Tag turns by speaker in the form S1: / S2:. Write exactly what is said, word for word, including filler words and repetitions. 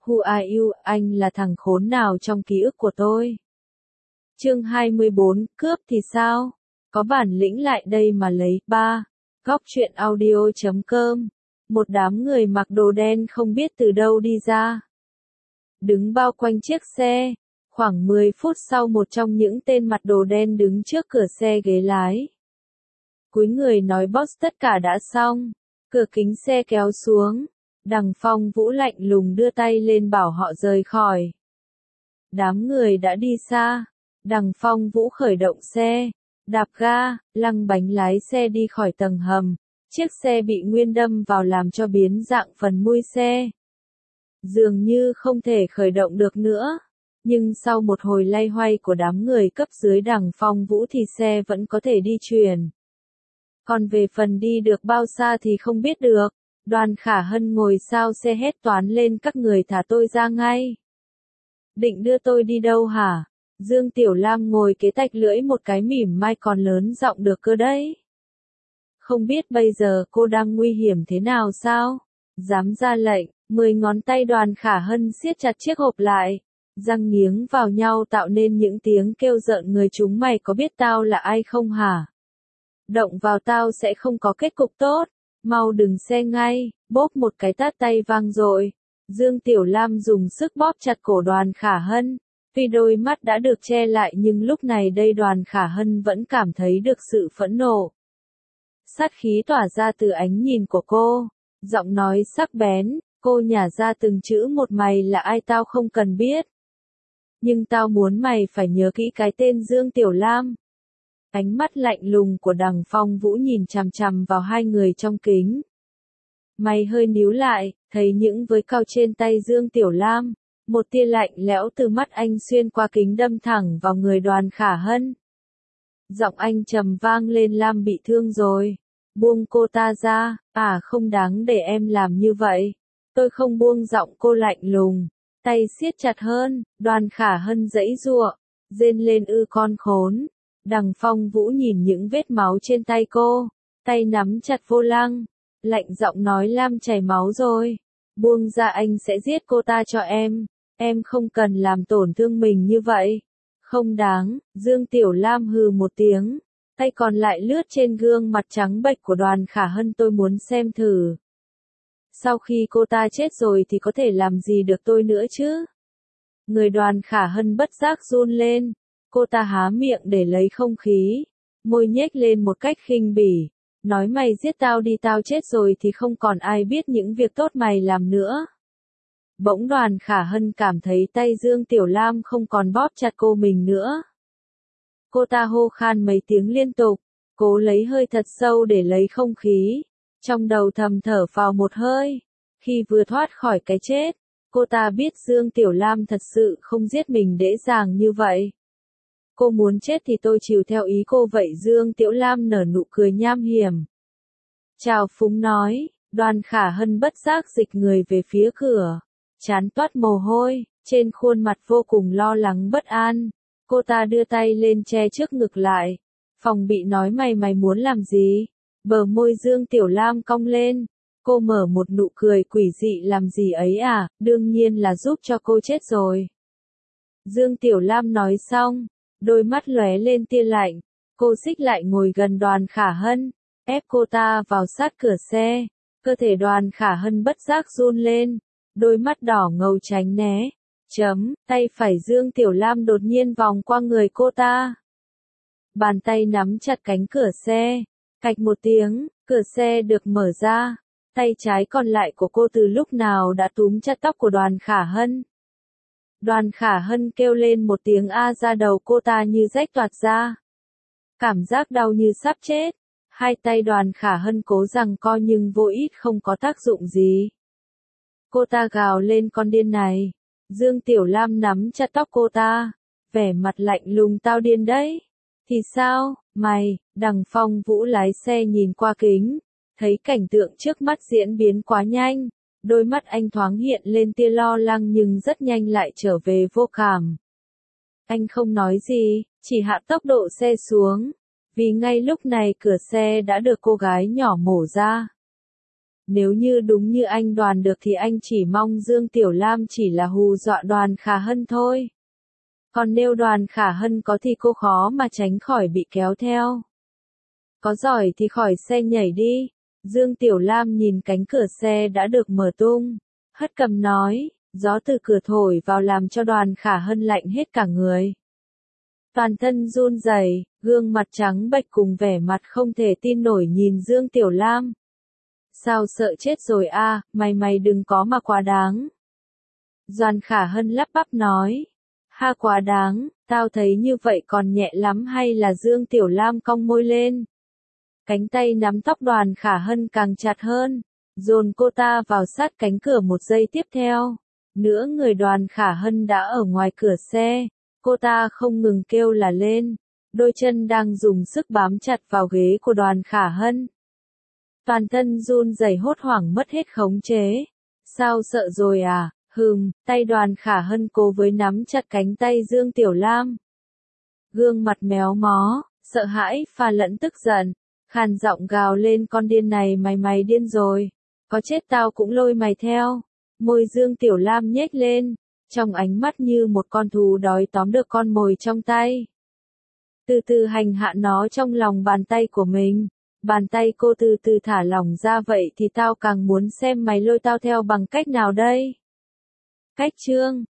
S1: Who are you, anh là thằng khốn nào trong ký ức của tôi? Chương hai mươi bốn, cướp thì sao? Có bản lĩnh lại đây mà lấy. ba. Góc truyện audio chấm com. Một đám người mặc đồ đen không biết từ đâu đi ra. Đứng bao quanh chiếc xe. Khoảng mười phút sau một trong những tên mặc đồ đen đứng trước cửa xe ghế lái. Cúi người nói boss tất cả đã xong. Cửa kính xe kéo xuống. Đằng Phong Vũ lạnh lùng đưa tay lên bảo họ rời khỏi. Đám người đã đi xa. Đằng Phong Vũ khởi động xe. Đạp ga, lăng bánh lái xe đi khỏi tầng hầm. Chiếc xe bị nguyên đâm vào làm cho biến dạng phần mui xe. Dường như không thể khởi động được nữa. Nhưng sau một hồi loay hoay của đám người cấp dưới đằng Phong Vũ thì xe vẫn có thể đi chuyển. Còn về phần đi được bao xa thì không biết được. Đoàn Khả Hân ngồi sau xe hét toán lên các người thả tôi ra ngay. Định đưa tôi đi đâu hả? Dương Tiểu Lam ngồi kế tạch lưỡi một cái mỉm mai còn lớn giọng được cơ đấy. Không biết bây giờ cô đang nguy hiểm thế nào sao? Dám ra lệnh, mười ngón tay Đoàn Khả Hân siết chặt chiếc hộp lại. Răng nghiến vào nhau tạo nên những tiếng kêu rợn người. Chúng mày có biết tao là ai không hả? Động vào tao sẽ không có kết cục tốt. Mau đừng xe ngay, bốp một cái tát tay vang dội. Dương Tiểu Lam dùng sức bóp chặt cổ Đoàn Khả Hân. Tuy đôi mắt đã được che lại nhưng lúc này đây Đoàn Khả Hân vẫn cảm thấy được sự phẫn nộ. Sát khí tỏa ra từ ánh nhìn của cô. Giọng nói sắc bén, cô nhả ra từng chữ một. Mày là ai tao không cần biết. Nhưng tao muốn mày phải nhớ kỹ cái tên Dương Tiểu Lam. Ánh mắt lạnh lùng của đằng Phong Vũ nhìn chằm chằm vào hai người trong kính. Mày hơi níu lại, thấy những vết cào trên tay Dương Tiểu Lam. Một tia lạnh lẽo từ mắt anh xuyên qua kính đâm thẳng vào người Đoàn Khả Hân. Giọng anh trầm vang lên. Lam bị thương rồi. Buông cô ta ra, à không đáng để em làm như vậy. Tôi không buông. Giọng cô lạnh lùng. Tay siết chặt hơn, Đoàn Khả Hân giãy giụa, rên lên ư con khốn. Đằng Phong Vũ nhìn những vết máu trên tay cô, tay nắm chặt vô lăng, lạnh giọng nói Lam chảy máu rồi. Buông ra anh sẽ giết cô ta cho em, em không cần làm tổn thương mình như vậy. Không đáng, Dương Tiểu Lam hừ một tiếng, tay còn lại lướt trên gương mặt trắng bệch của Đoàn Khả Hân. Tôi muốn xem thử. Sau khi cô ta chết rồi thì có thể làm gì được tôi nữa chứ? Người Đoàn Khả Hân bất giác run lên. Cô ta há miệng để lấy không khí. Môi nhếch lên một cách khinh bỉ. Nói mày giết tao đi, tao chết rồi thì không còn ai biết những việc tốt mày làm nữa. Bỗng Đoàn Khả Hân cảm thấy tay Dương Tiểu Lam không còn bóp chặt cô mình nữa. Cô ta hô khan mấy tiếng liên tục. Cố lấy hơi thật sâu để lấy không khí. Trong đầu thầm thở phào một hơi. Khi vừa thoát khỏi cái chết, cô ta biết Dương Tiểu Lam thật sự không giết mình dễ dàng như vậy. Cô muốn chết thì tôi chịu theo ý cô vậy. Dương Tiểu Lam nở nụ cười nham hiểm. Chào phúng nói. Đoàn Khả Hân bất giác dịch người về phía cửa. Trán toát mồ hôi, trên khuôn mặt vô cùng lo lắng bất an. Cô ta đưa tay lên che trước ngực lại. Phòng bị nói mày mày muốn làm gì? Bờ môi Dương Tiểu Lam cong lên. Cô mở một nụ cười quỷ dị. Làm gì ấy à, đương nhiên là giúp cho cô chết rồi. Dương Tiểu Lam nói xong, đôi mắt lóe lên tia lạnh. Cô xích lại ngồi gần Đoàn Khả Hân, ép cô ta vào sát cửa xe. Cơ thể Đoàn Khả Hân bất giác run lên, đôi mắt đỏ ngầu tránh né. Chấm, tay phải Dương Tiểu Lam đột nhiên vòng qua người cô ta. Bàn tay nắm chặt cánh cửa xe. Cạch một tiếng, cửa xe được mở ra. Tay trái còn lại của cô từ lúc nào đã túm chặt tóc của Đoàn Khả Hân. Đoàn Khả Hân kêu lên một tiếng a ra đầu cô ta như rách toạc ra. Cảm giác đau như sắp chết. Hai tay Đoàn Khả Hân cố giằng co nhưng vô ích không có tác dụng gì. Cô ta gào lên con điên này. Dương Tiểu Lam nắm chặt tóc cô ta. Vẻ mặt lạnh lùng tao điên đấy. Thì sao, mày? Đằng Phong Vũ lái xe nhìn qua kính. Thấy cảnh tượng trước mắt diễn biến quá nhanh. Đôi mắt anh thoáng hiện lên tia lo lắng nhưng rất nhanh lại trở về vô cảm. Anh không nói gì, chỉ hạ tốc độ xe xuống. Vì ngay lúc này cửa xe đã được cô gái nhỏ mổ ra. Nếu như đúng như anh Đoàn được thì anh chỉ mong Dương Tiểu Lam chỉ là hù dọa Đoàn Khả Hân thôi. Còn nếu Đoàn Khả Hân có thì cô khó mà tránh khỏi bị kéo theo. Có giỏi thì khỏi xe nhảy đi. Dương Tiểu Lam nhìn cánh cửa xe đã được mở tung. Hất cầm nói, gió từ cửa thổi vào làm cho Đoàn Khả Hân lạnh hết cả người. Toàn thân run rẩy, gương mặt trắng bệch cùng vẻ mặt không thể tin nổi nhìn Dương Tiểu Lam. Sao sợ chết rồi a, à, mày mày đừng có mà quá đáng. Đoàn Khả Hân lắp bắp nói. Ha quá đáng, tao thấy như vậy còn nhẹ lắm hay là Dương Tiểu Lam cong môi lên. Cánh tay nắm tóc Đoàn Khả Hân càng chặt hơn, dồn cô ta vào sát cánh cửa một giây tiếp theo. Nữa người Đoàn Khả Hân đã ở ngoài cửa xe, cô ta không ngừng kêu là lên, đôi chân đang dùng sức bám chặt vào ghế của Đoàn Khả Hân. Toàn thân run rẩy hốt hoảng mất hết khống chế. Sao sợ rồi à? Hừm, tay Đoàn Khả Hân cố với nắm chặt cánh tay Dương Tiểu Lam. Gương mặt méo mó, sợ hãi pha lẫn tức giận, khàn giọng gào lên con điên này mày mày điên rồi, có chết tao cũng lôi mày theo. Môi Dương Tiểu Lam nhếch lên, trong ánh mắt như một con thú đói tóm được con mồi trong tay. Từ từ hành hạ nó trong lòng bàn tay của mình. Bàn tay cô từ từ thả lỏng ra vậy thì tao càng muốn xem mày lôi tao theo bằng cách nào đây. Cách chương